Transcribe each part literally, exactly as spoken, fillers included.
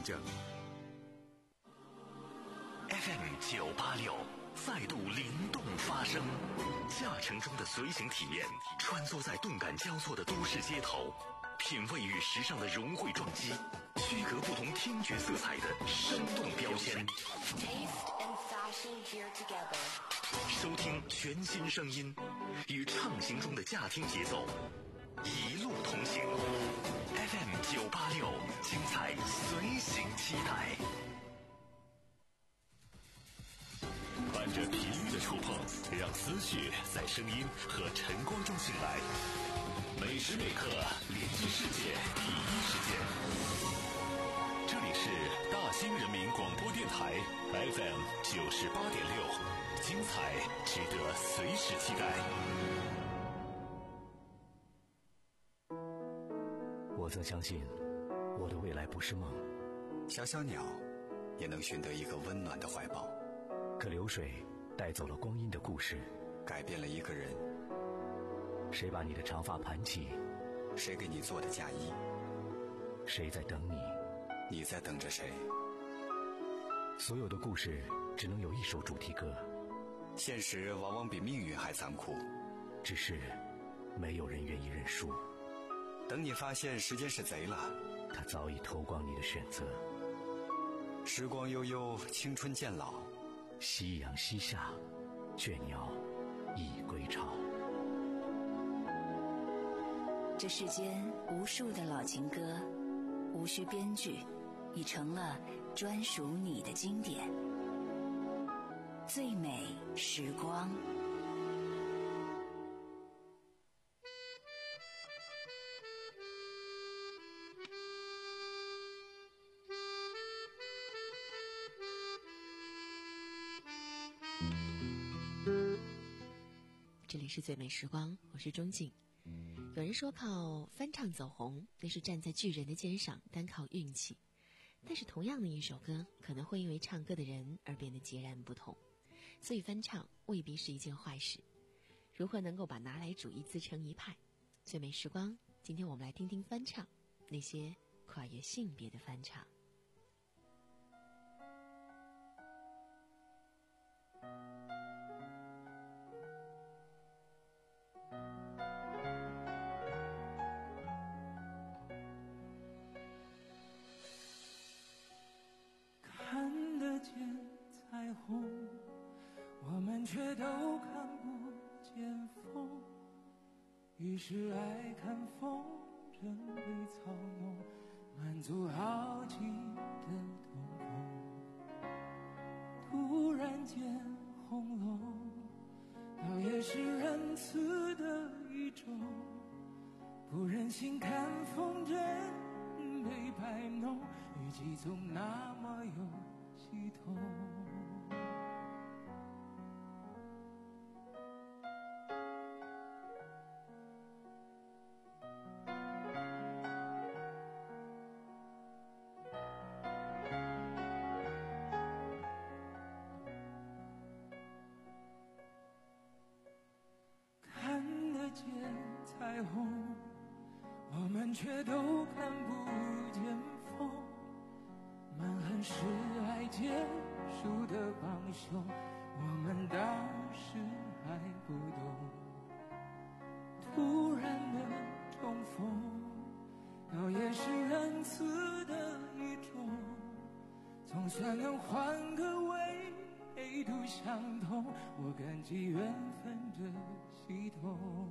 讲。 F M 九八六再度灵动发声，驾乘中的随行体验，穿梭在动感交错的都市街头，品味与时尚的融汇撞击，区隔不同听觉色彩的生动标签。收听全新声音，与畅行中的驾听节奏，一路同行。F M 九八六，精彩随行期待。伴着频率的触碰，让思绪在声音和晨光中醒来。每时每刻连接世界第一时间。这里是大兴人民广播电台 F M 九十八点六，精彩值得随时期待。 我曾相信，我的未来不是梦。 小小鸟也能寻得一个温暖的怀抱。 可流水带走了光阴的故事， 改变了一个人。 谁把你的长发盘起？ 谁给你做的嫁衣？ 谁在等你？ 你在等着谁？ 所有的故事只能有一首主题歌。 现实往往比命运还残酷， 只是没有人愿意认输。 等你发现时间是贼了， 他早已偷光你的选择。 时光悠悠，青春渐老， 夕阳西下，倦鸟已归巢。 这世间无数的老情歌，无需编剧，已成了专属你的经典。最美时光。 这里是最美时光，我是钟静。有人说靠翻唱走红，那是站在巨人的肩上，单靠运气。但是同样的一首歌，可能会因为唱歌的人而变得截然不同，所以翻唱未必是一件坏事。如何能够把拿来主义自成一派？最美时光，今天我们来听听翻唱，那些跨越性别的翻唱。 看得见彩虹，我们却都看不见风，于是爱看风筝被操弄，满足好奇的瞳孔。突然间红了，倒也是仁慈的一种，不忍心看风筝被摆弄，语气总那么有系统。看得见彩虹，我们却都看不见风，蛮横是爱结束的帮凶，我们当时还不懂。突然的重逢，倒也是仁慈的一种，总算能换个维度相同，我感激缘分的系统。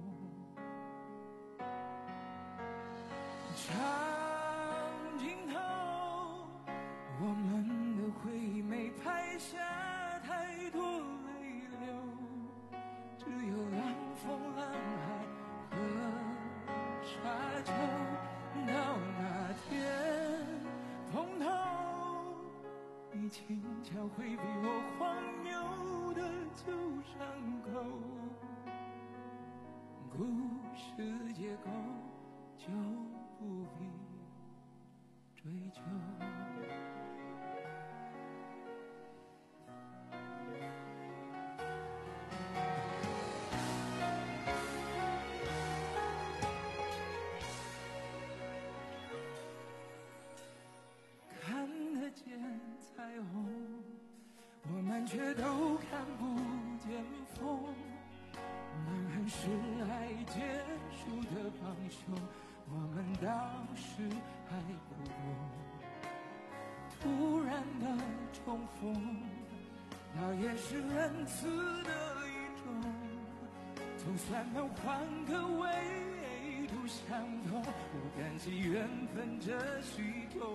长镜头，我们的回忆没拍下太多泪流，只有浪风浪海和沙丘。到那天碰头，你轻巧回避我荒谬的旧伤口，故事结构就不必追究。看却都看不见风。男人是爱结束的帮凶，我们当时还不懂。突然的重逢，那也是仁慈的一种。就算能换个维度相同，我感激缘分这虚构。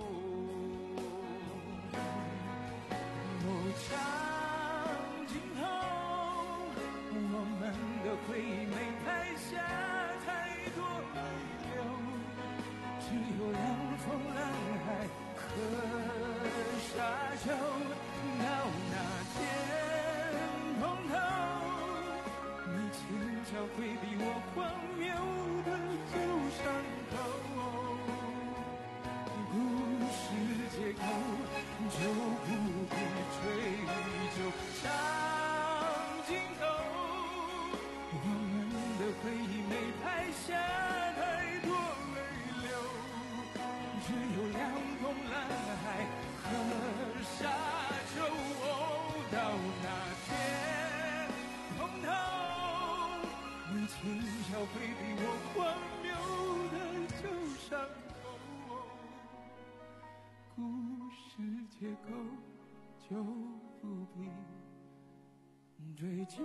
长镜头，我们的回忆没拍下太多泪流，只有凉风浪海和沙丘。到那天碰头，你轻巧回避我荒谬的旧伤口。故事结构就不必追究。长镜头，我们的回忆没拍下太多泪流，只有凉风蓝海和沙丘。到那天碰头，你轻巧回避我荒谬的旧伤口。故事结构就不必追究。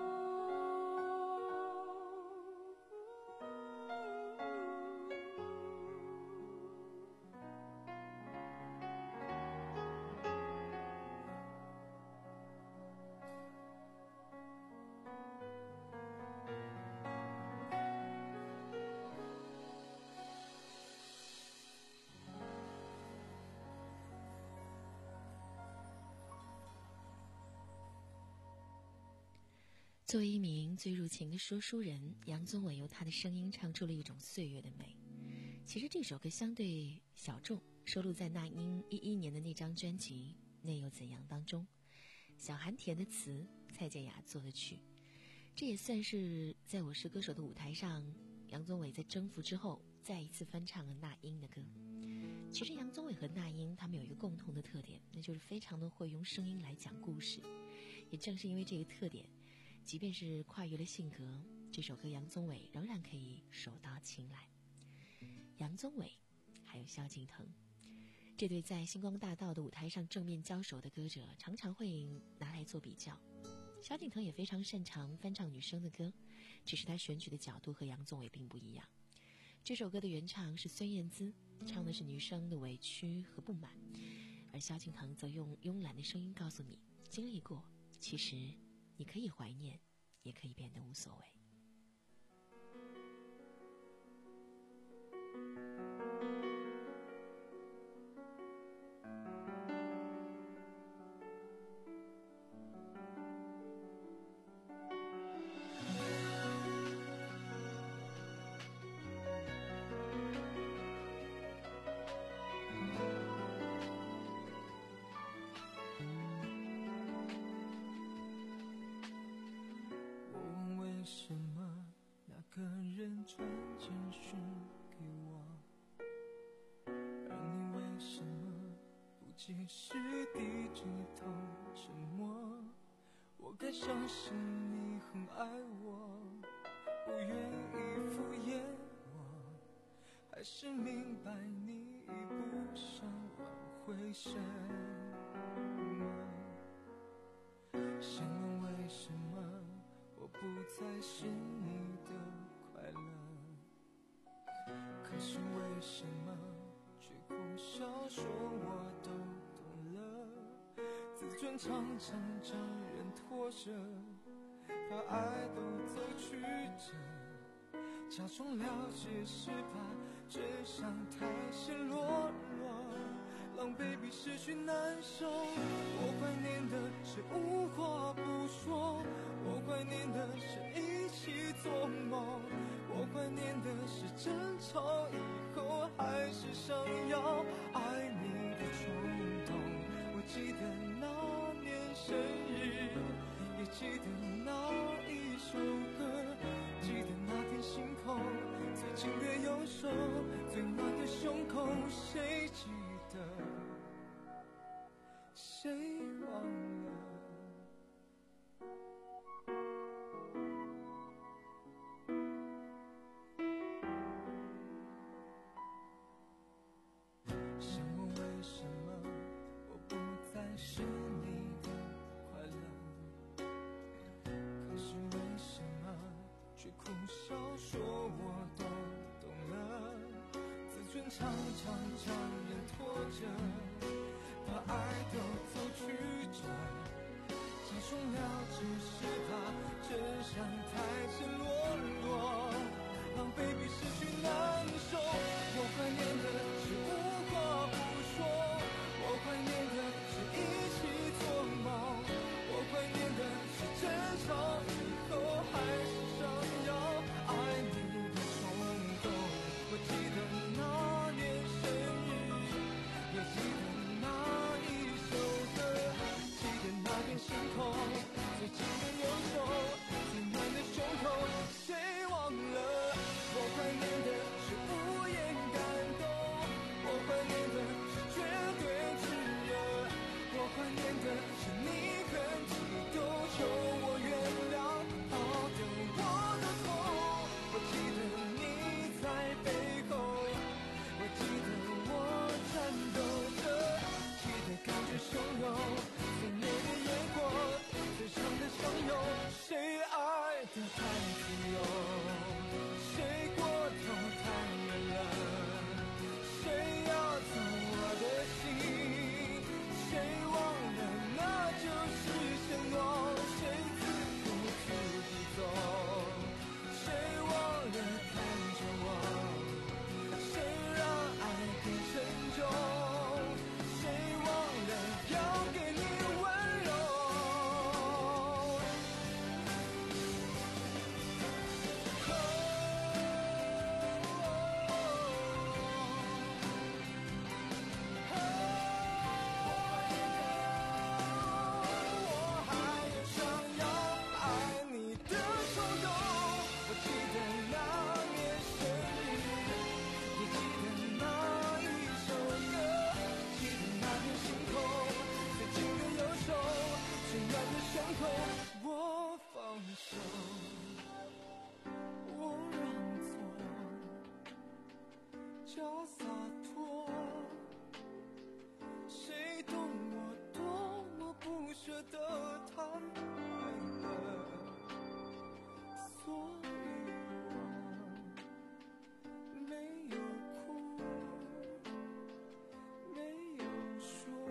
作为一名最入情的说书人，杨宗纬用他的声音唱出了一种岁月的美。其实这首歌相对小众，收录在那英一一年的那张专辑《那又怎样》当中。小韩填的词，蔡健雅做的曲，这也算是在我是歌手的舞台上，杨宗纬在征服之后再一次翻唱了那英的歌。其实杨宗纬和那英他们有一个共同的特点，那就是非常的会用声音来讲故事。也正是因为这个特点，即便是跨越了性格，这首歌杨宗纬仍然可以手到擒来。杨宗纬还有萧敬腾，这对在星光大道的舞台上正面交手的歌者常常会拿来做比较。萧敬腾也非常擅长翻唱女生的歌，只是他选取的角度和杨宗纬并不一样。这首歌的原唱是孙燕姿，唱的是女生的委屈和不满，而萧敬腾则用慵懒的声音告诉你，经历过，其实你可以怀念，也可以变得无所谓。 即使低着头沉默，我该相信你很爱我，不愿意敷衍我，还是明白你已不想挽回什么。想问为什么我不再是你的快乐，可是为什么却苦笑说我都懂了，自尊常常让人拖着，把爱都走曲折，假装了解是怕真相太显裸裸，狼狈比失去难受。我怀念的是无话不说，我怀念的是一起做梦，我怀念的是争吵以后还是想要爱你的冲动。我记得那年生日，也记得那一首歌，记得那天星空最近的右手，最暖的胸口，谁记得谁忘了。 场场场人拖着，把爱都走曲折，最重要只是他真相太赤裸裸，让 baby 失去难受。我怀念的是无话不说，我怀念的是一起做梦，我怀念的是争吵以后还是想要爱你的冲动。我记得那年生日，也记得那一首歌，记得那片星空，最近的右手，最暖的胸口，谁忘了？我怀念的是无言感动，我怀念的是绝对炽热，我怀念的是你很激动求我原谅，好的我的痛，我记得你在背后，我记得我颤抖着，记得感觉汹涌，最美的烟火，最长的相拥，谁爱得太自由，谁过头太远了，谁要走我的心，谁忘了那就是承诺，谁自顾自己走，谁忘了看着我，谁让爱变沉重，谁忘了要给你温柔。我还有想要爱你的冲动，我记得那年生日，也记得那一首歌，记得那片星空，最近的右手，最暖的胸口，我放手，我让座，假洒脱，谁懂我多么不舍得他快乐，所以我没有哭，没有说。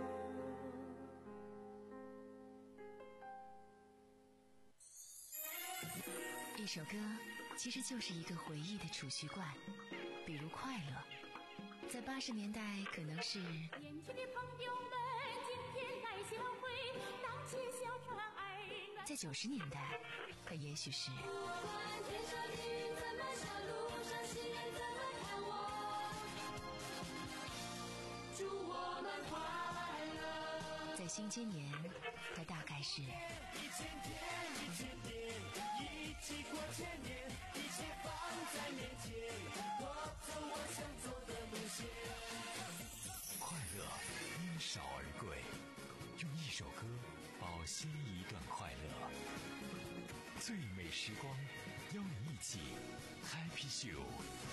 一首歌其实就是一个回忆的储蓄罐，比如快乐，在八十年代可能是年轻的朋友们，今天来相会，荡起小船儿暖。 在九十年代，它也许是不管天上的云怎么笑，路上行人怎么看我，祝我们快乐。 在新千年，它大概是一千天，一千年，一起过千年，一切放在面前，我走我想走的路线。 快乐因少而贵，用一首歌保鲜一段快乐。最美时光，邀你一起 Happy Show。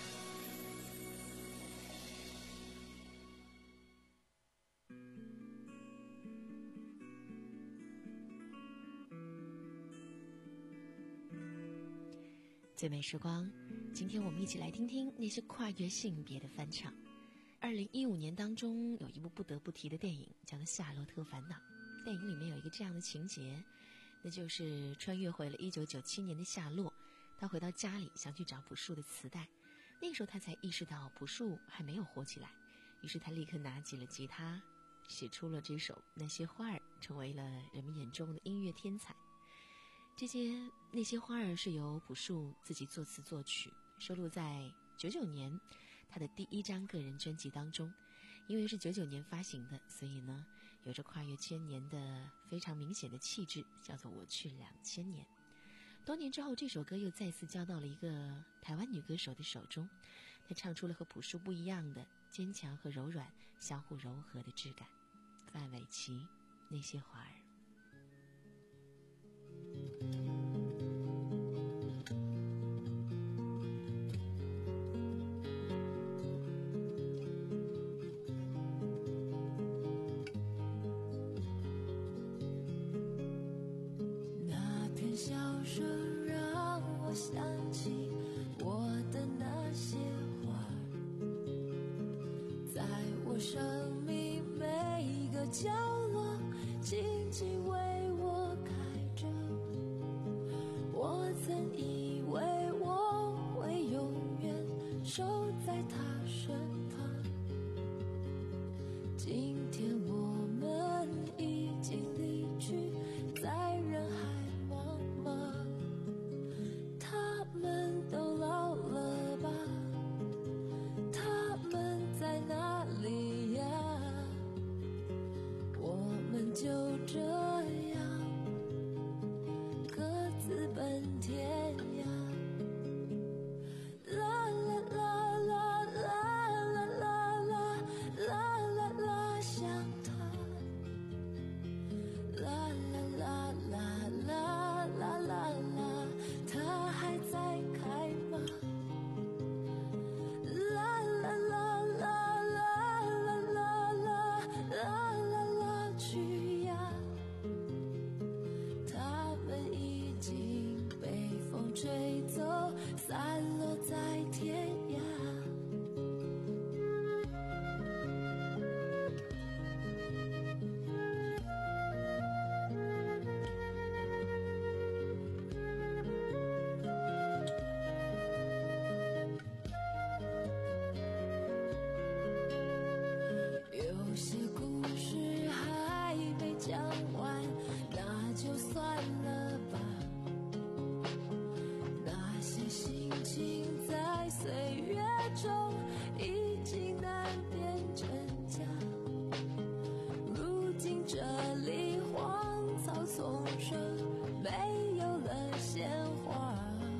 最美时光，今天我们一起来听听那些跨越性别的翻唱。二零一五年当中有一部不得不提的电影叫做《夏洛特烦恼》，电影里面有一个这样的情节，那就是穿越回了一九九七年的夏洛，他回到家里想去找朴树的磁带，那个时候他才意识到朴树还没有火起来，于是他立刻拿起了吉他，写出了这首《那些花儿》，成为了人们眼中的音乐天才。这些那些花儿是由朴树自己作词作曲，收录在九九年他的第一张个人专辑当中。因为是九九年发行的，所以呢有着跨越千年的非常明显的气质，叫做我去两千年。多年之后，这首歌又再次交到了一个台湾女歌手的手中，她唱出了和朴树不一样的坚强和柔软相互柔和的质感。范玮琪，那些花儿。 那片笑声让我想起我的那些花儿， 天我们已经离去，在人海茫茫。他们都老了吧？他们在哪里呀？我们就这样各自奔天涯。啦啦啦啦啦啦啦啦啦啦啦，想他。啦啦啦啦啦啦啦啦，他还在开吗？啦啦啦啦啦啦啦啦啦啦啦，去呀！他们已经被风吹走，散落在天涯。有些故事还没讲完，那就算了吧。那些心情在岁月中已经难变成假。如今这里荒草丛生，没有了鲜花。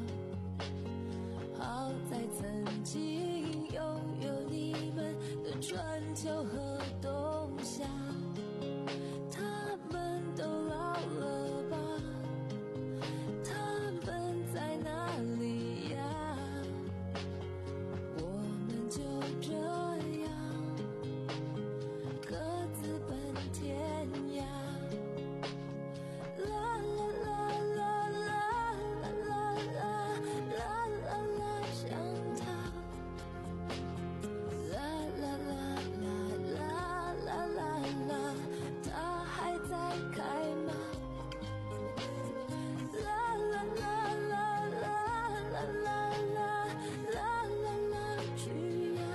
好在曾经拥有你们的春秋和冬夏。他们都老了吧？他们在哪里呀？我们就这样各自奔天涯。啦啦啦啦啦啦啦啦啦啦啦，想他。啦啦啦啦啦啦啦啦，他还在开吗？啦啦啦啦啦啦啦啦啦啦啦，去呀！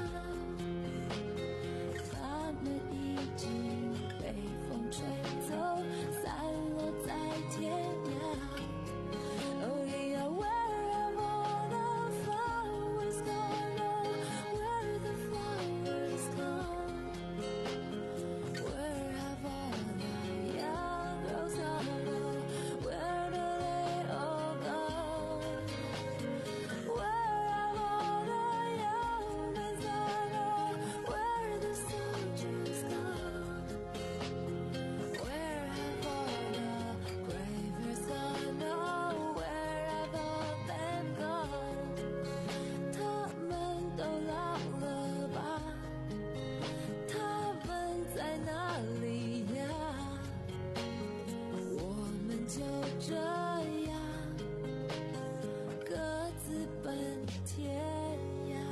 他们已经被风吹走，散落在天涯。Oh yeah, where have all the flowers gone? Oh, where the flowers gone? Where have all the young girls gone? Oh, where do they all gone? Where have all the young men gone? Oh, where the soldiers gone? Where have all the bravers gone? Oh, where have all them gone? 他们都老了吧？他们在哪里呀？我们就这样各自奔天涯。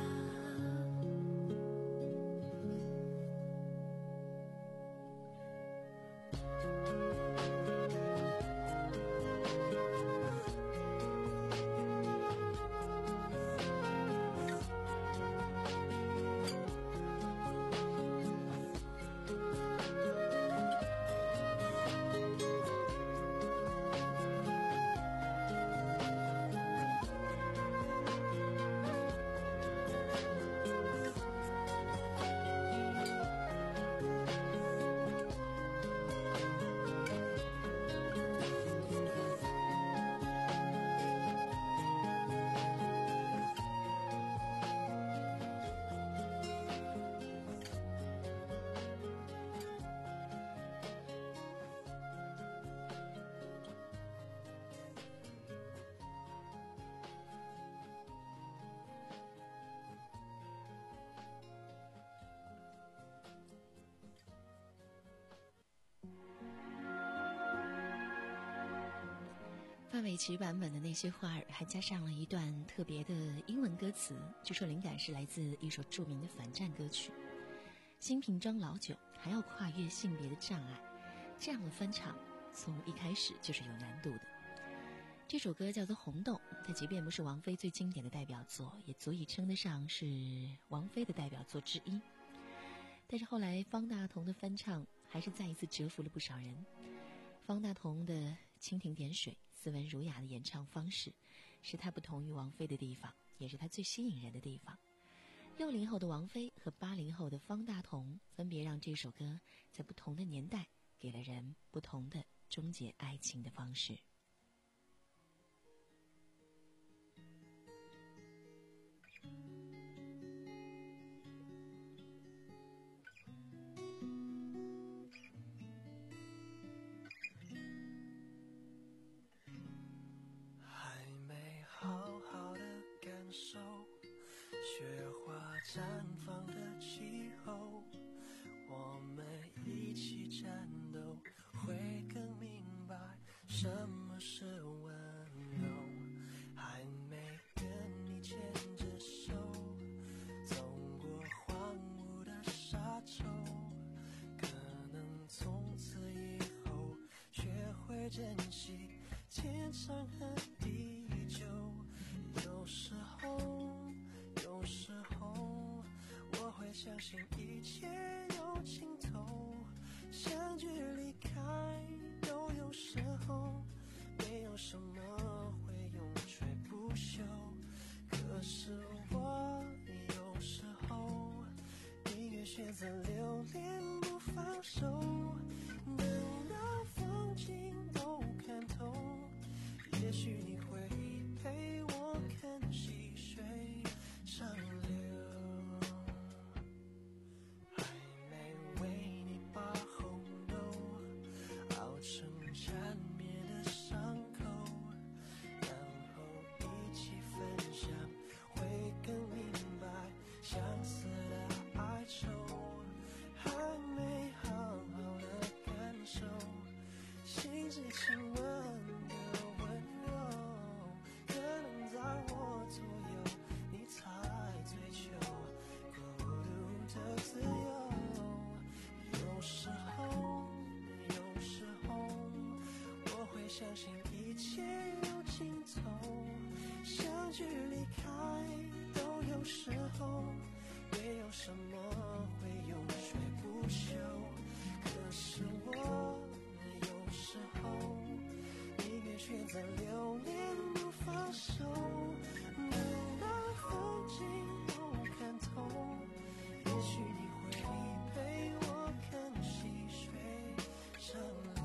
范玮琪版本的那些花儿还加上了一段特别的英文歌词，据说灵感是来自一首著名的反战歌曲。新瓶装老酒，还要跨越性别的障碍，这样的翻唱从一开始就是有难度的。这首歌叫做《红豆》，它即便不是王菲最经典的代表作，也足以称得上是王菲的代表作之一。 但是后来方大同的翻唱还是再一次折服了不少人。方大同的蜻蜓点水、斯文儒雅的演唱方式，是他不同于王菲的地方，也是他最吸引人的地方。六零后的王菲和八零后的方大同，分别让这首歌在不同的年代给了人不同的终结爱情的方式。 还没好好的感受雪花绽放的气候，我们一起战斗，会更明白什么是温柔。还没跟你牵着手，走过荒芜的沙洲，可能从此以后学会珍惜天长和地久。有时候有时候我会相信一切有尽头，相聚离开都有时候，没有什么会永垂不朽。可是我有时候宁愿选择留恋不放手，等到风景都看透，也许你会陪我看细水长流。还没为你把红豆熬成缠绵的伤口，然后一起分享，会更明白相思的哀愁。还没好好的感受心之亲吻的温柔，可能在我左右你才追求孤独的自由。有时候有时候我会相信一切有尽头，相聚离开都有时候，没有什么会永垂不朽。可是我有时候宁愿选择留恋不放手，等到风景都看透，也许你会陪我看细水长流。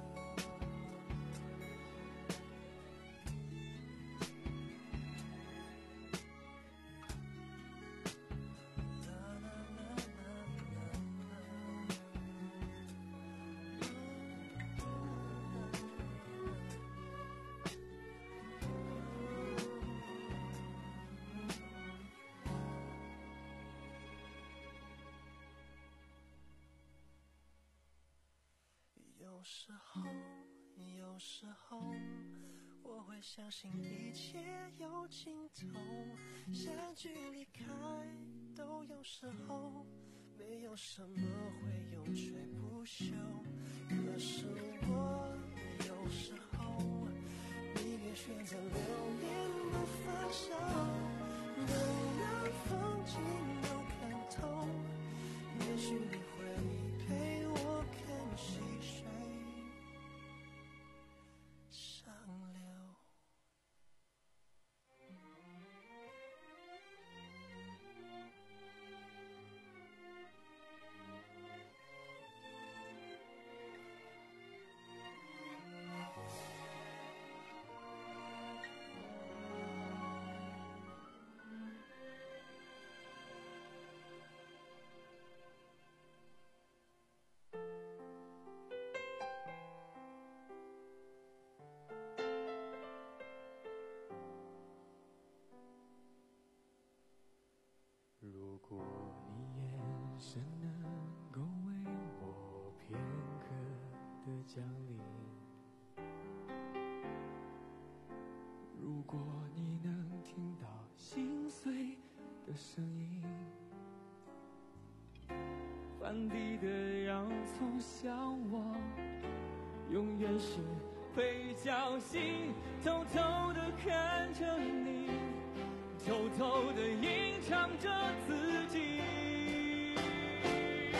有时候有时候我会相信一切有尽头，相聚离开都有时候，没有什么会永垂不朽。可是我有时候宁愿选择留恋不放手，等到风景都看透，也许你会陪我看细水长流。 如果你眼神能够为我片刻的降临，如果你能听到心碎的声音，翻地的洋葱像我永远是被侥幸，偷偷地看着你，偷偷地吟唱着自己。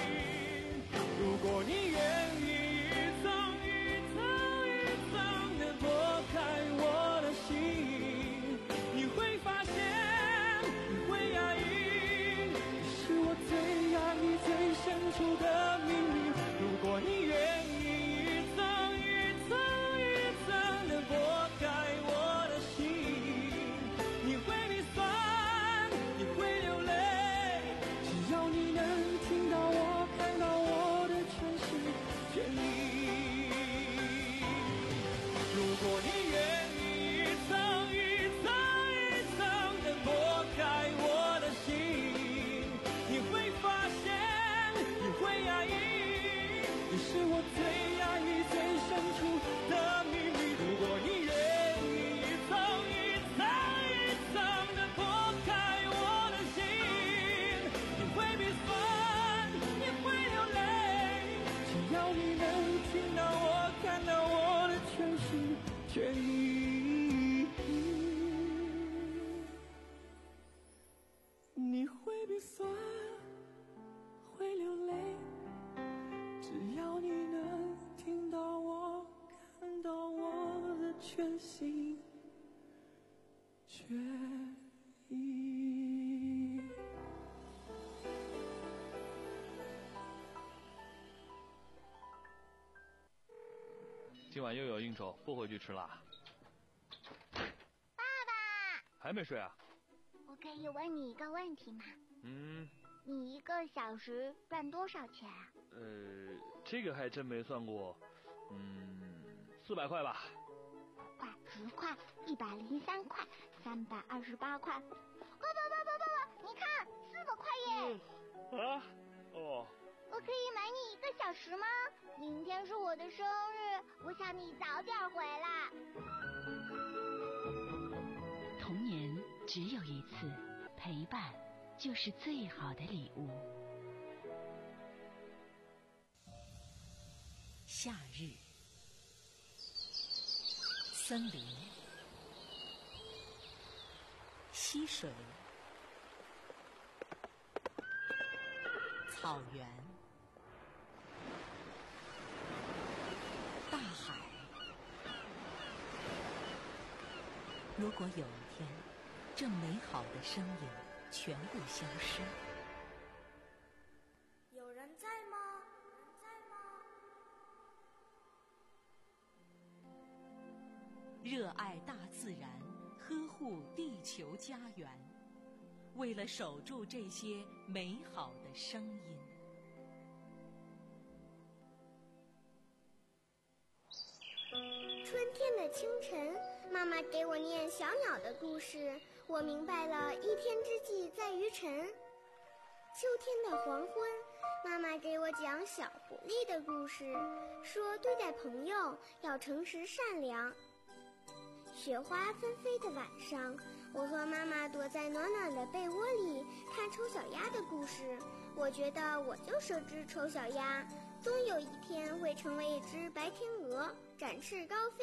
要你能听到我，看到我的全心全意。你会鼻酸，会流泪，只要你能听到我，看到我的全心全意。 今晚又有应酬，不回去吃啦。 爸爸， 还没睡啊？ 我可以问你一个问题吗？ 嗯。 你一个小时赚多少钱啊？ 呃，这个还真没算过。嗯，四百块吧。 块、十块、一百零三块、三百二十八块。不不不不不不，你看，四百块耶！ 嗯、啊？哦。 我可以买你一个小时吗？明天是我的生日，我想你早点回来。 童年只有一次，陪伴就是最好的礼物。夏日，森林，溪水，草原，大海。如果有一天，这美好的声音全部消失， 有人在吗？有人在吗？ 热爱大自然，呵护地球家园，为了守住这些美好的声音。 春天的清晨，妈妈给我念小鸟的故事，我明白了一天之计在于晨。秋天的黄昏，妈妈给我讲小狐狸的故事，说对待朋友要诚实善良。雪花纷飞的晚上，我和妈妈躲在暖暖的被窝里看丑小鸭的故事，我觉得我就是只丑小鸭，终有一天会成为一只白天鹅，展翅高飞。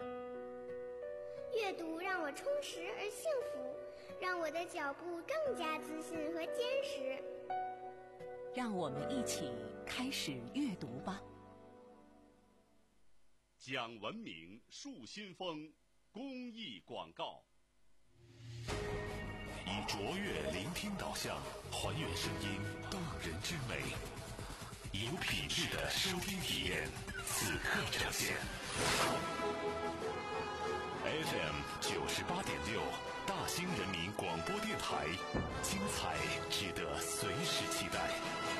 阅读让我充实而幸福，让我的脚步更加自信和坚实。 让我们一起开始阅读吧。 讲文明树新风公益广告，以卓越聆听导向，还原声音动人之美，有品质的收听体验，此刻呈现。F M 九十八点六，大兴人民广播电台，精彩值得随时期待。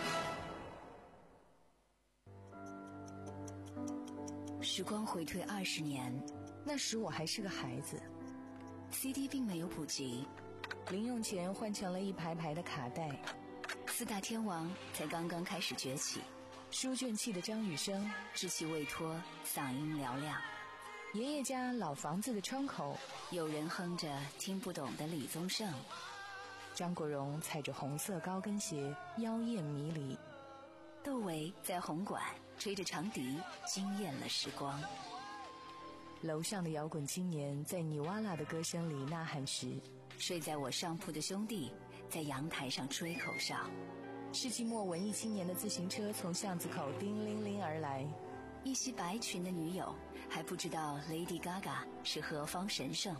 时光回退二十年，那时我还是个孩子。C D 并没有普及，零用钱换成了一排排的卡带。四大天王才刚刚开始崛起，书卷气的张雨生，稚气未脱，嗓音嘹亮。爷爷家老房子的窗口，有人哼着听不懂的李宗盛。张国荣踩着红色高跟鞋，妖艳迷离。窦唯在红馆吹着长笛，惊艳了时光。楼上的摇滚青年在尼瓦拉的歌声里呐喊时，睡在我上铺的兄弟在阳台上吹口哨。世纪末文艺青年的自行车从巷子口叮铃铃而来，一袭白裙的女友还不知道 Lady Gaga 是何方神圣。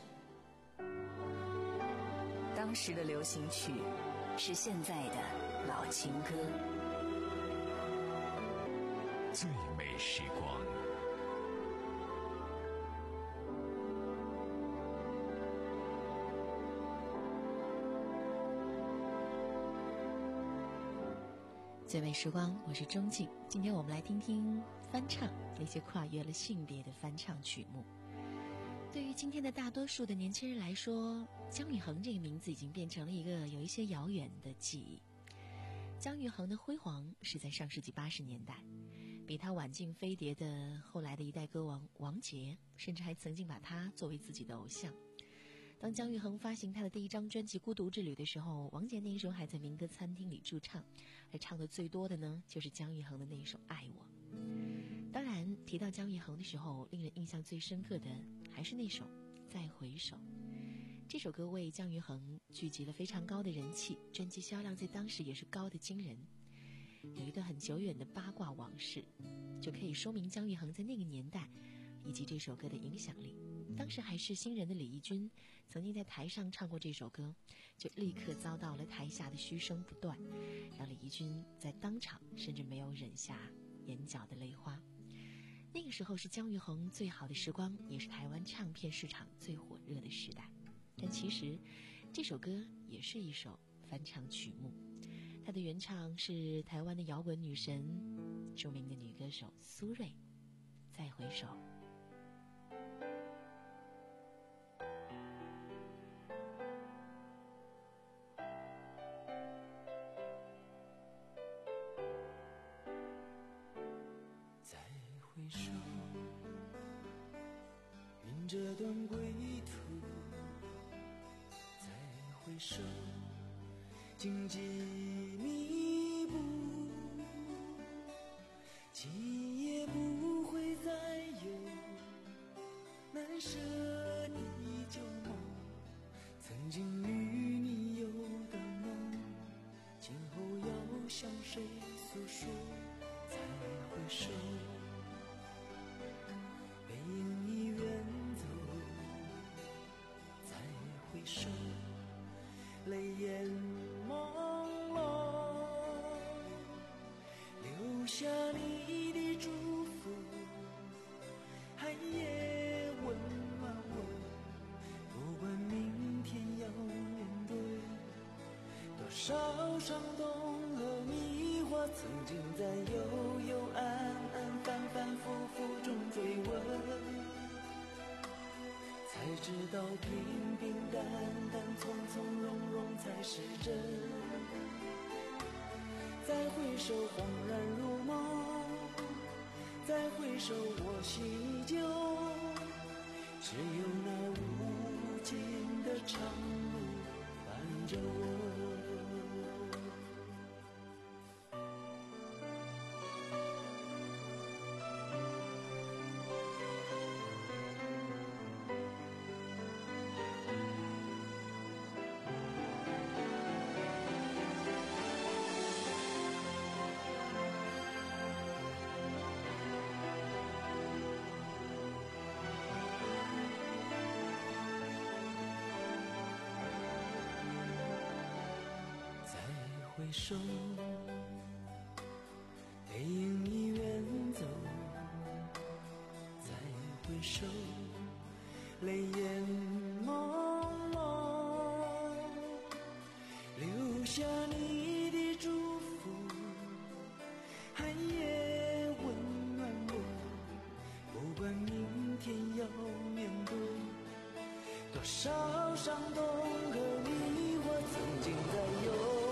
当时的流行曲是现在的老情歌。 最美时光， 最美时光，我是钟静。今天我们来听听翻唱那些跨越了性别的翻唱曲目。对于今天的大多数的年轻人来说，姜育恒这个名字已经变成了一个有一些遥远的记忆。姜育恒的辉煌是在上世纪八十年代，比他晚近飞碟的后来的一代歌王王杰，甚至还曾经把他作为自己的偶像。当姜育恒发行他的第一张专辑《孤独之旅》的时候，王杰那时候还在民歌餐厅里驻唱，而唱的最多的呢，就是姜育恒的那一首《爱我》。 提到姜育恒的时候，令人印象最深刻的还是那首《再回首》。这首歌为姜育恒聚集了非常高的人气，专辑销量在当时也是高的惊人。有一段很久远的八卦往事，就可以说明姜育恒在那个年代以及这首歌的影响力。当时还是新人的李翊君曾经在台上唱过这首歌，就立刻遭到了台下的嘘声不断，让李翊君在当场甚至没有忍下眼角的泪花。那个时候是姜育恒最好的时光，也是台湾唱片市场最火热的时代。但其实这首歌也是一首翻唱曲目，它的原唱是台湾的摇滚女神，著名的女歌手苏芮。再回首， 再回首，云这段归途，再回首，荆棘密布，今夜不会再有难舍的旧梦，曾经与你有的梦，今后要向谁诉说？再回首，背影已远走，再回首，泪眼朦胧，留下你的祝福，寒夜温暖我，不管明天要面对多少伤痛和迷惑，曾经在幽幽暗暗反反复复中追问，才知道平平淡淡从从容容才是真。再回首恍然如梦，再回首我心依旧，只有那无尽的长路伴着我。回首，背影已远走，再回首，泪眼朦胧，留下你的祝福，寒夜温暖我，不管明天要面对多少伤痛和迷惑，曾经在有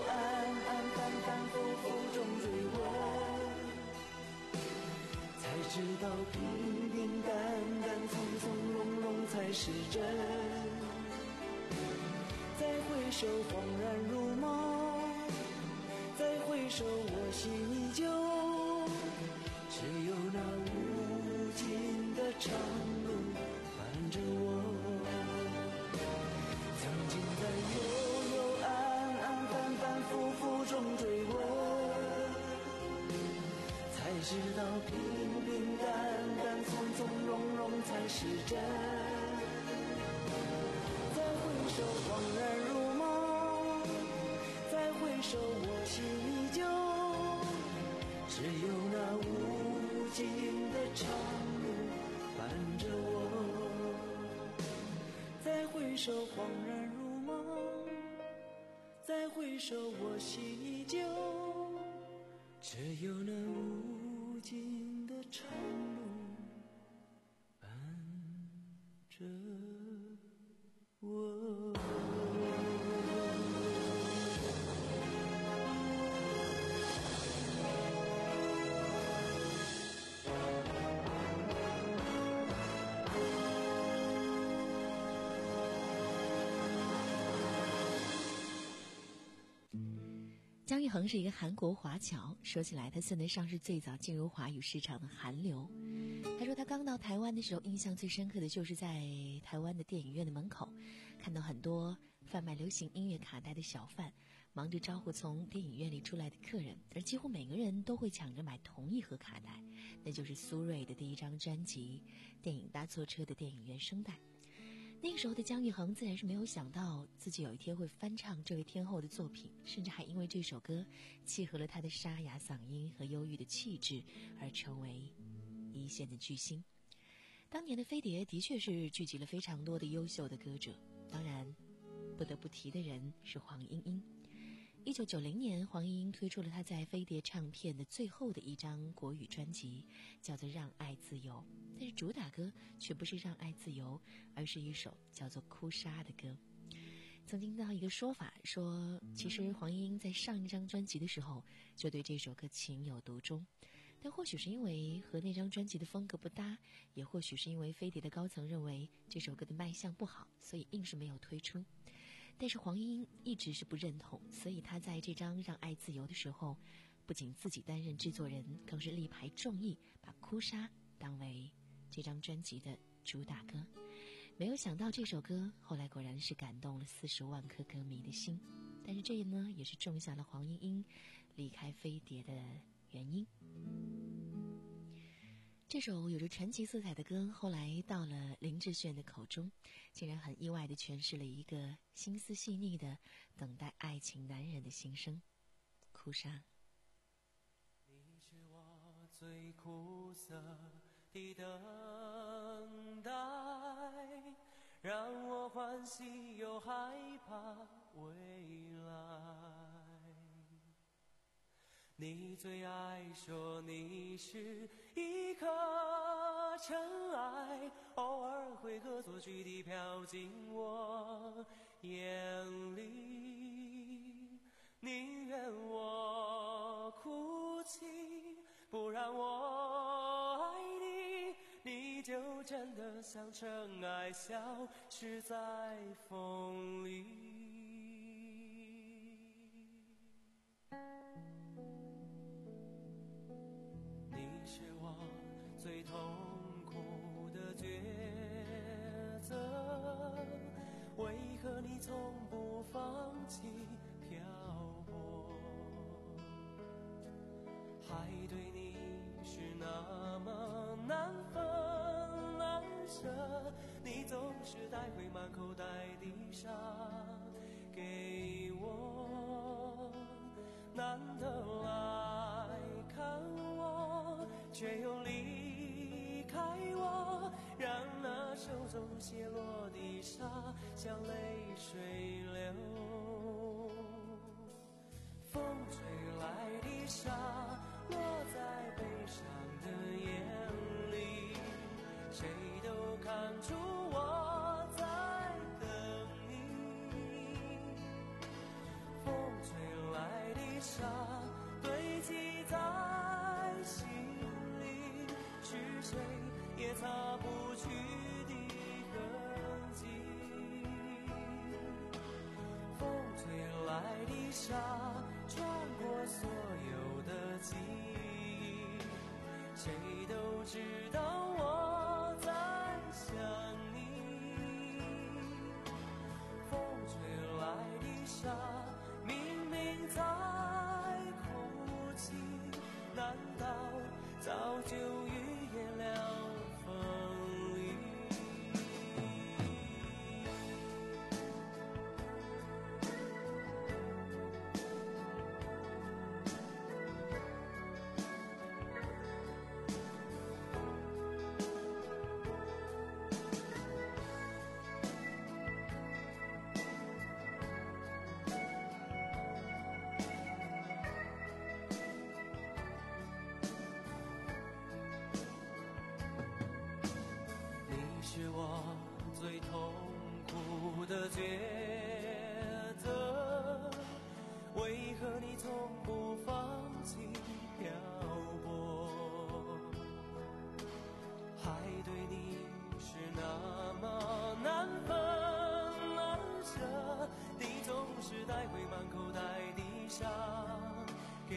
知道平平淡淡从从容容才是真。再回首恍然如梦，再回首我心依旧，只有那无尽的长路伴着我。曾经在幽幽暗暗反反复复中追问，才知道平平淡淡从从容容才是真。再回首恍然如梦，再回首我心依旧，只有那无尽的长路伴着我。再回首恍然如梦，再回首我心依旧，只有那无尽的长路伴着我。 姜育恒是一个韩国华侨，说起来他算得上是最早进入华语市场的韩流。他说他刚到台湾的时候，印象最深刻的就是在台湾的电影院的门口，看到很多贩卖流行音乐卡带的小贩忙着招呼从电影院里出来的客人，而几乎每个人都会抢着买同一盒卡带，那就是苏芮的第一张专辑《电影搭错车》的电影原声带。那个时候的姜育恒自然是没有想到自己有一天会翻唱这位天后的作品，甚至还因为这首歌契合了他的沙哑嗓音和忧郁的气质而成为一线的巨星。当年的飞碟的确是聚集了非常多的优秀的歌者，当然不得不提的人是黄莺莺。一九九零年，黄莺莺推出了她在飞碟唱片的最后的一张国语专辑，叫做《让爱自由》，但是主打歌却不是《让爱自由》，而是一首叫做《哭砂》的歌。曾经听到一个说法，说其实黄莺莺在上一张专辑的时候就对这首歌情有独钟，但或许是因为和那张专辑的风格不搭，也或许是因为飞碟的高层认为这首歌的卖相不好，所以硬是没有推出。但是黄莺莺一直是不认同，所以她在这张《让爱自由》的时候，不仅自己担任制作人，更是力排众议，把《哭砂》当为这张专辑的主打歌。没有想到这首歌后来果然是感动了四十万颗歌迷的心，但是这呢也是种下了黄莺莺离开飞碟的原因。这首有着传奇色彩的歌后来到了林志炫的口中，竟然很意外地诠释了一个心思细腻的等待爱情男人的心声。哭砂。 你是我最苦涩的等待，让我欢喜又害怕未来。你最爱说你是一颗尘埃，偶尔会恶作剧地飘进我眼里，宁愿我哭泣，不让我爱你，你就真的像尘埃消失在风里。你是我最痛苦的抉择，为何你从不放弃漂泊？海对你是那么难分难舍，你总是带回满口袋的沙给我，难得来看我，却又离开我，让那手中泻落的沙像泪水流。风吹来的沙落在悲伤的眼里，谁都看出我在等你。风吹来的沙堆积在心里，是谁也擦不去的痕迹。风吹来的沙穿过所有的记忆，谁都知道我在想你。风吹来的沙明明在哭泣，难道早就预言了风雨？是我最痛苦的抉择，为何你从不放弃漂泊？海对你是那么难分难舍，你总是带回满口袋的沙给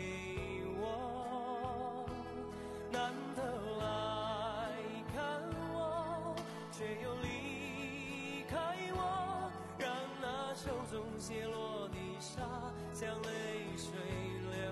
我，难得来看我，却又离开我，让那手中泻落的沙像泪水流。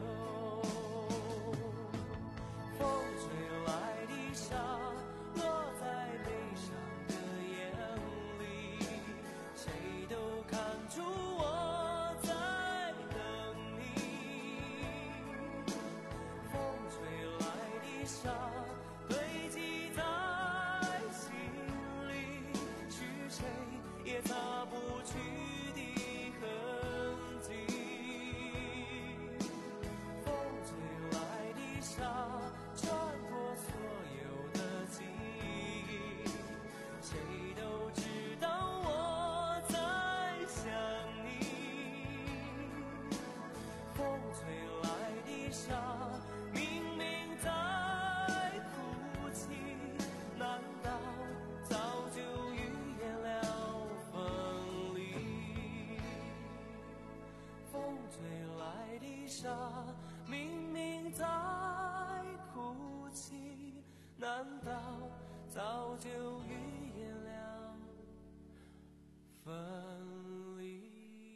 风吹来的沙落在悲伤的眼里，谁都看出我在等你。风吹来的沙堆积在心里，是谁也擦不去的痕迹。风吹来的沙穿过所有的记忆，谁都知道我在想你。风吹来的沙明明在哭泣，难道早就预言了分离？风吹来的沙明明在哭泣，难道早就预言了分离？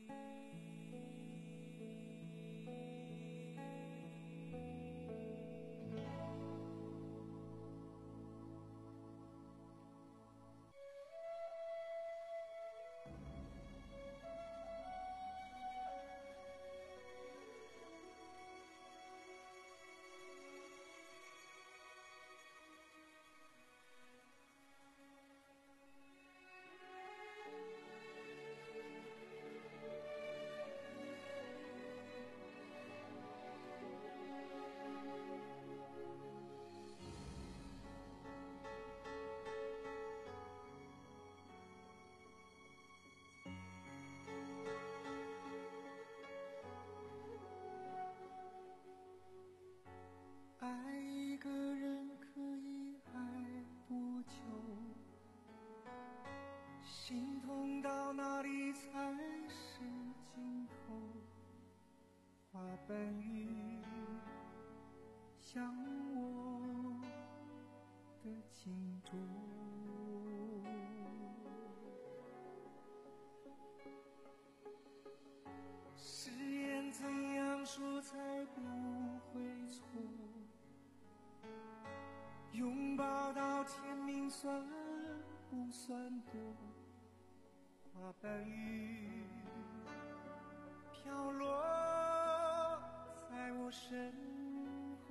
爱一个人可以爱多久？心痛到哪里才是尽头？花瓣雨像我的情衷，誓言怎样说才不会错？拥抱到天明算不算多？花瓣雨飘落在我身后，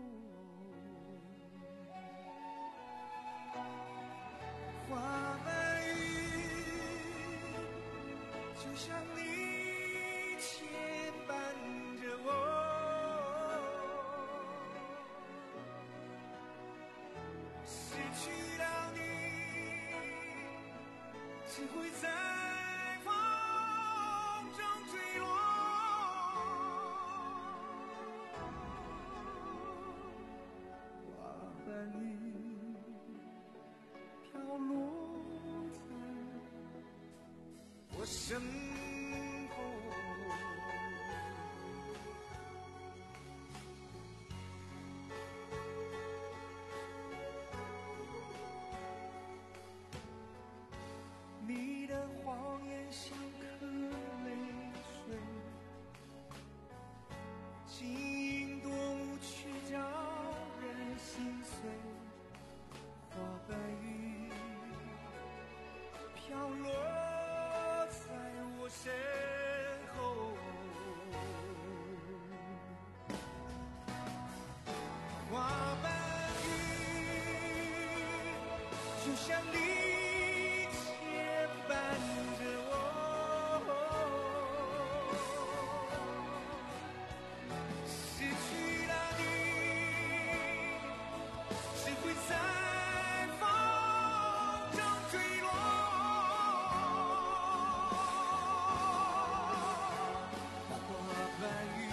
花瓣雨就像你牵绊着我，失去了你，只会在风中坠落。花瓣雨飘落在我身后。你的谎言像颗泪水，晶莹多无趣，叫人心碎。花瓣雨飘落在我身后，花瓣雨就像你牵绊着我，失去了你，只会在风中坠落。花瓣雨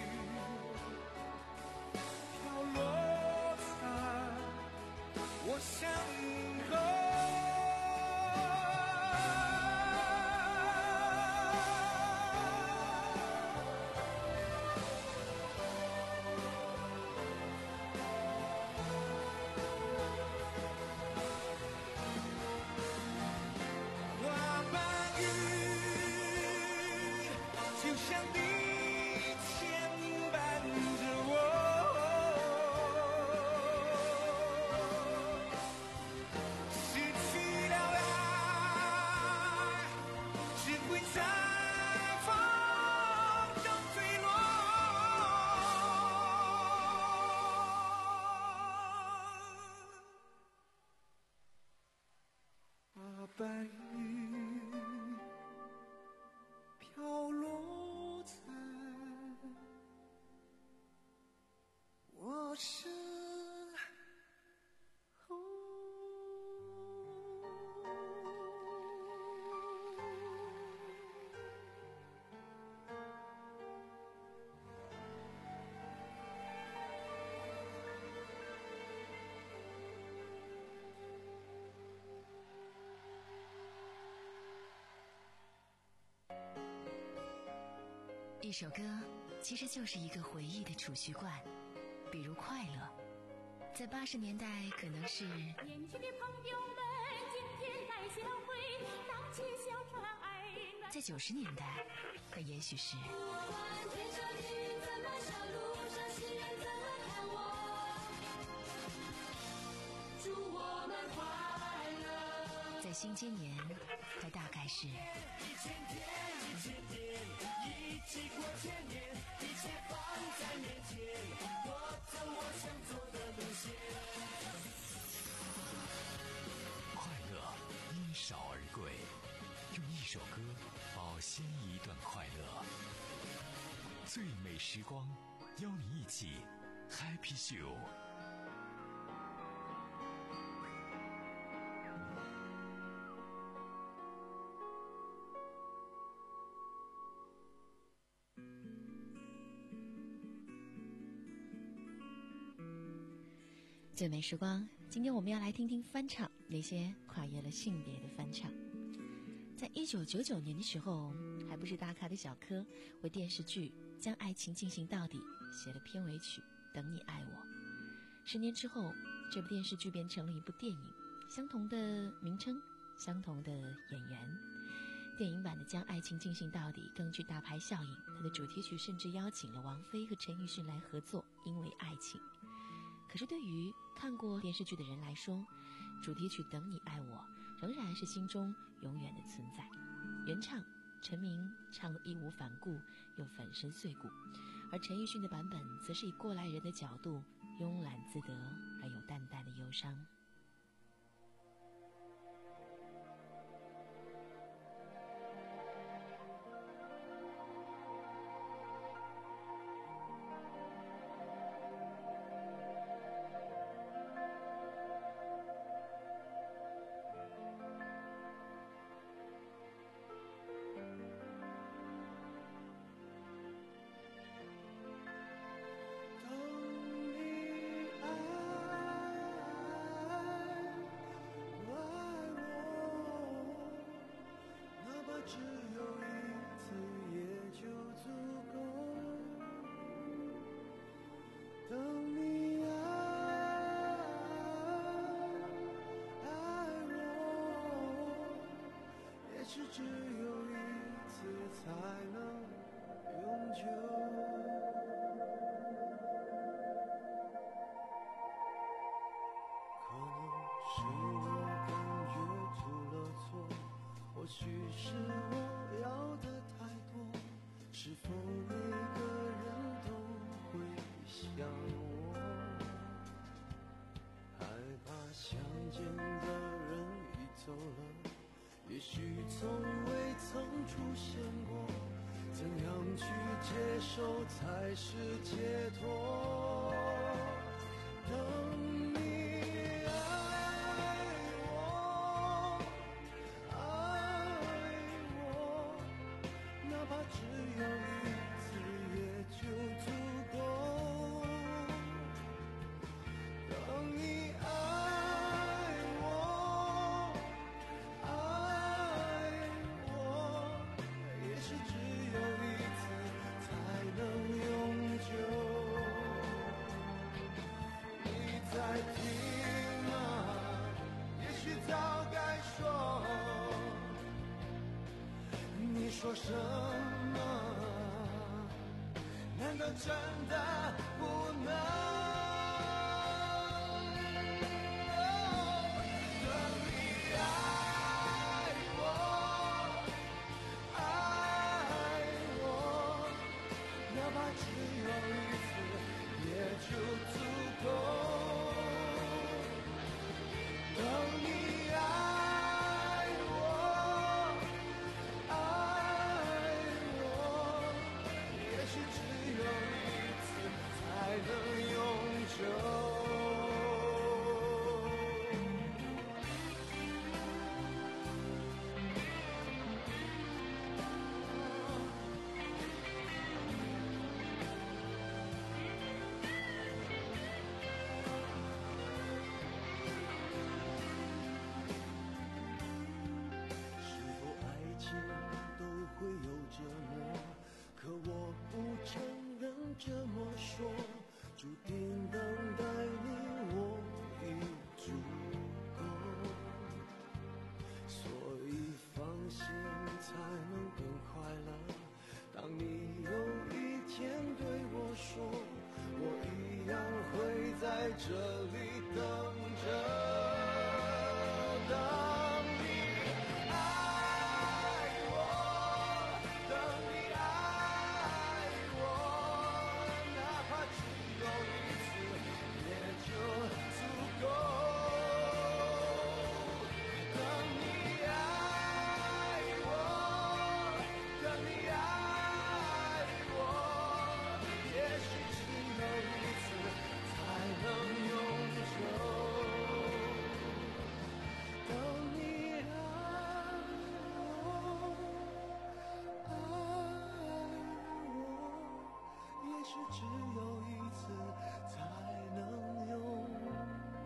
飘落在我身后。 白云飘落在我身后。 一首歌其实就是一个回忆的储蓄罐，比如快乐，在八十年代可能是年轻的朋友们今天来相会，荡起小船爱暖。 在九十年代它也许是祝我们快乐。 在新千年它大概是一千天一千天一起过千年，一切放在面前，我走我想走的路线。 快乐因少而贵，用一首歌保鲜一段快乐。最美时光，邀你一起 Happy Show。 最美时光，今天我们要来听听翻唱，那些跨越了性别的翻唱。在一九九九年的时候，还不是大咖的小柯为电视剧《将爱情进行到底》写了片尾曲《等你爱我》。十年之后，这部电视剧变成了一部电影，相同的名称，相同的演员。电影版的《将爱情进行到底》更具大牌效应，它的主题曲甚至邀请了王菲和陈奕迅来合作，因为爱情。可是对于看过电视剧的人来说，主题曲《等你爱我》仍然是心中永远的存在。原唱陈明唱得义无反顾又粉身碎骨，而陈奕迅的版本则是以过来人的角度慵懒自得，而有淡淡的忧伤。 只有一次才能永久。可能是我感觉出了错，或许是我要的太多。是否每个人都会像我，害怕相见的人已走了，也许从未曾出现过，怎样去接受才是解脱？等你爱我，爱我，哪怕只有一次也就足够。等你爱我，爱我，也许只有一次才能永久。你在听吗？也许早该说，你说什么？难道真的不能？等你爱我， 这里等着。当你爱我，等你爱我，哪怕只有一次，也就足够。等你爱我，等你爱我，也许只有一次才能永久。等你爱我，爱我，也许只有一次才能永久。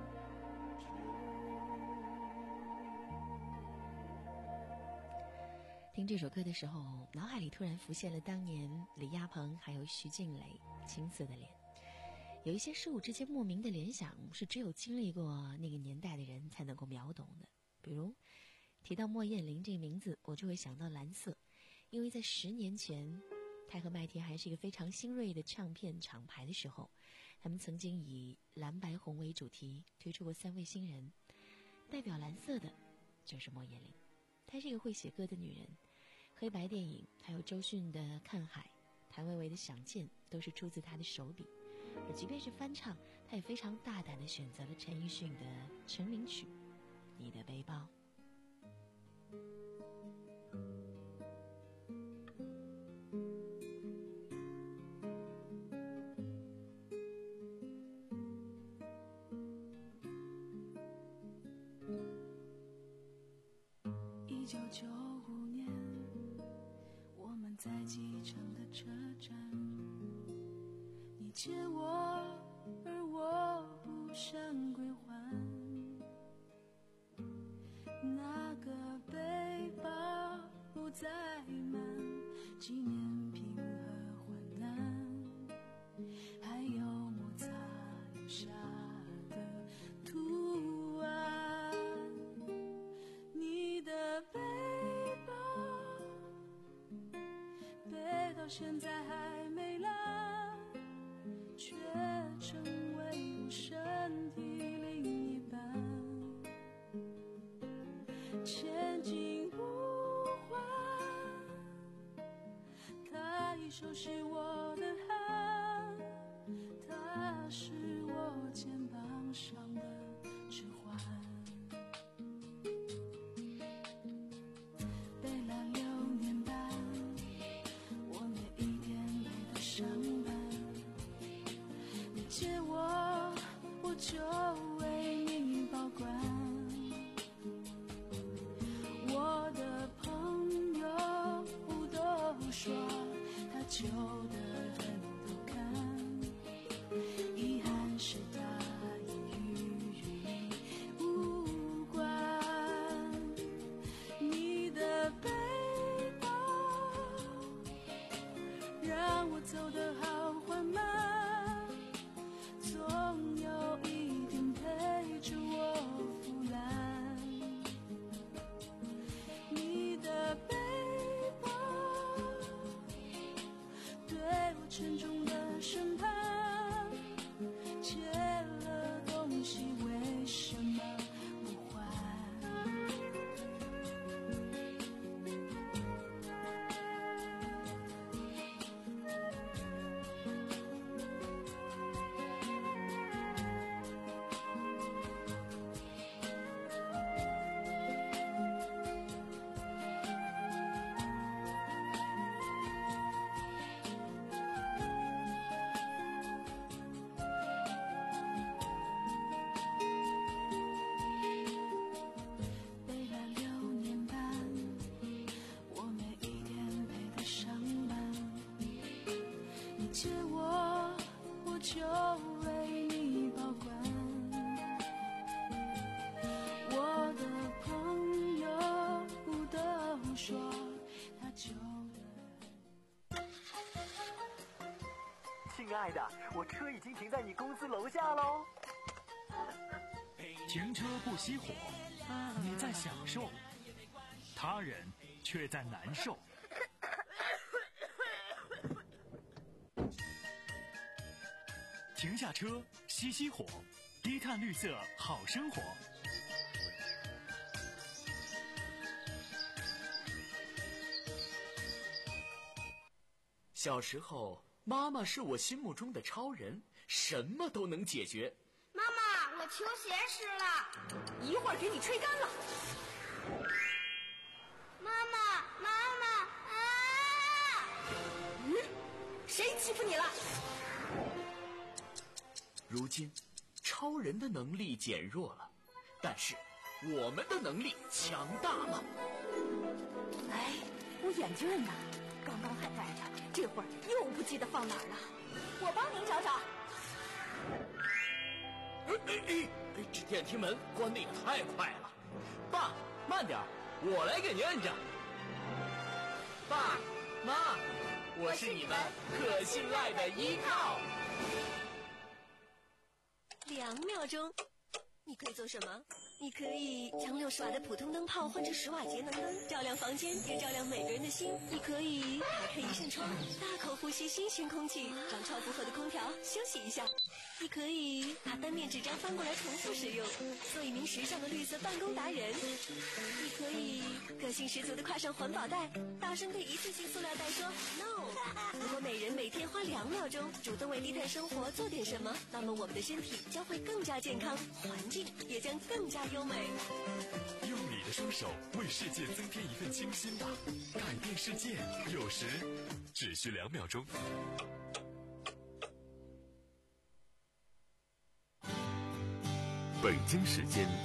听这首歌的时候，脑海里突然浮现了当年李亚鹏还有徐静蕾青涩的脸。有一些事物之间莫名的联想，是只有经历过那个年代的人才能够秒懂的。比如提到莫艳玲这个名字，我就会想到蓝色，因为在十年前她和麦田还是一个非常新锐的唱片厂牌的时候，他们曾经以蓝白红为主题推出过三位新人，代表蓝色的就是莫艳玲。她是一个会写歌的女人，黑白电影还有周迅的《看海》，谭维维的《想见》都是出自她的手笔。而即便是翻唱，她也非常大胆地选择了陈奕迅的成名曲《你的背包》。 一九九五年，我们在机场的车站，你借我，而我不想归还。那个背包不再满，纪念品和患难，还有摩擦留下的图案。你的背包背到现在还没烂，却成为我身体另一半。千金不换，它已收拾我的汗，它是我肩膀上的指环。背了六年半，我每一天陪他上班。你借我，我就为你保管。我的朋友都说他旧得很不堪，遗憾是他也与你无关。你的背包让我走得好缓慢，总有一天陪着我腐烂。你的背包对我沉重的审判，借了东西为什么不还？背了六年半，我每一天陪他上班。你借我，我就为你保管。我的朋友都说他旧的。 亲爱的，我车已经停在你公司楼下喽。 停车不熄火，你在享受，他人却在难受。停下车，熄熄火， 低碳绿色好生活。 小时候，妈妈是我心目中的超人，什么都能解决。 妈妈，我球鞋湿了， 一会儿给你吹干了。 妈妈，妈妈啊！ 嗯，谁欺负你了？ 如今，超人的能力减弱了，但是我们的能力强大了。 哎，我眼镜呢？刚刚还戴着，这会儿又不记得放哪儿了。我帮您找找。 哎哎哎！这电梯门关得也太快了。爸，慢点，我来给您摁着。爸妈，我是你们可信赖的依靠。 两秒钟，你可以做什么？你可以将六十瓦的普通灯泡换成十瓦节能灯，照亮房间，也照亮每个人的心。你可以打开一扇窗，大口呼吸新鲜空气，找超负荷的空调休息一下。你可以把单面纸张翻过来重复使用，做一名时尚的绿色办公达人。你可以个性十足的挎上环保袋，大声对一次性塑料袋说 no。如果每人每天花两秒钟主动为低碳生活做点什么，那么我们的身体将会更加健康，环境也将更加优美。 用你的双手为世界增添一份清新吧，改变世界有时只需两秒钟。 北京时间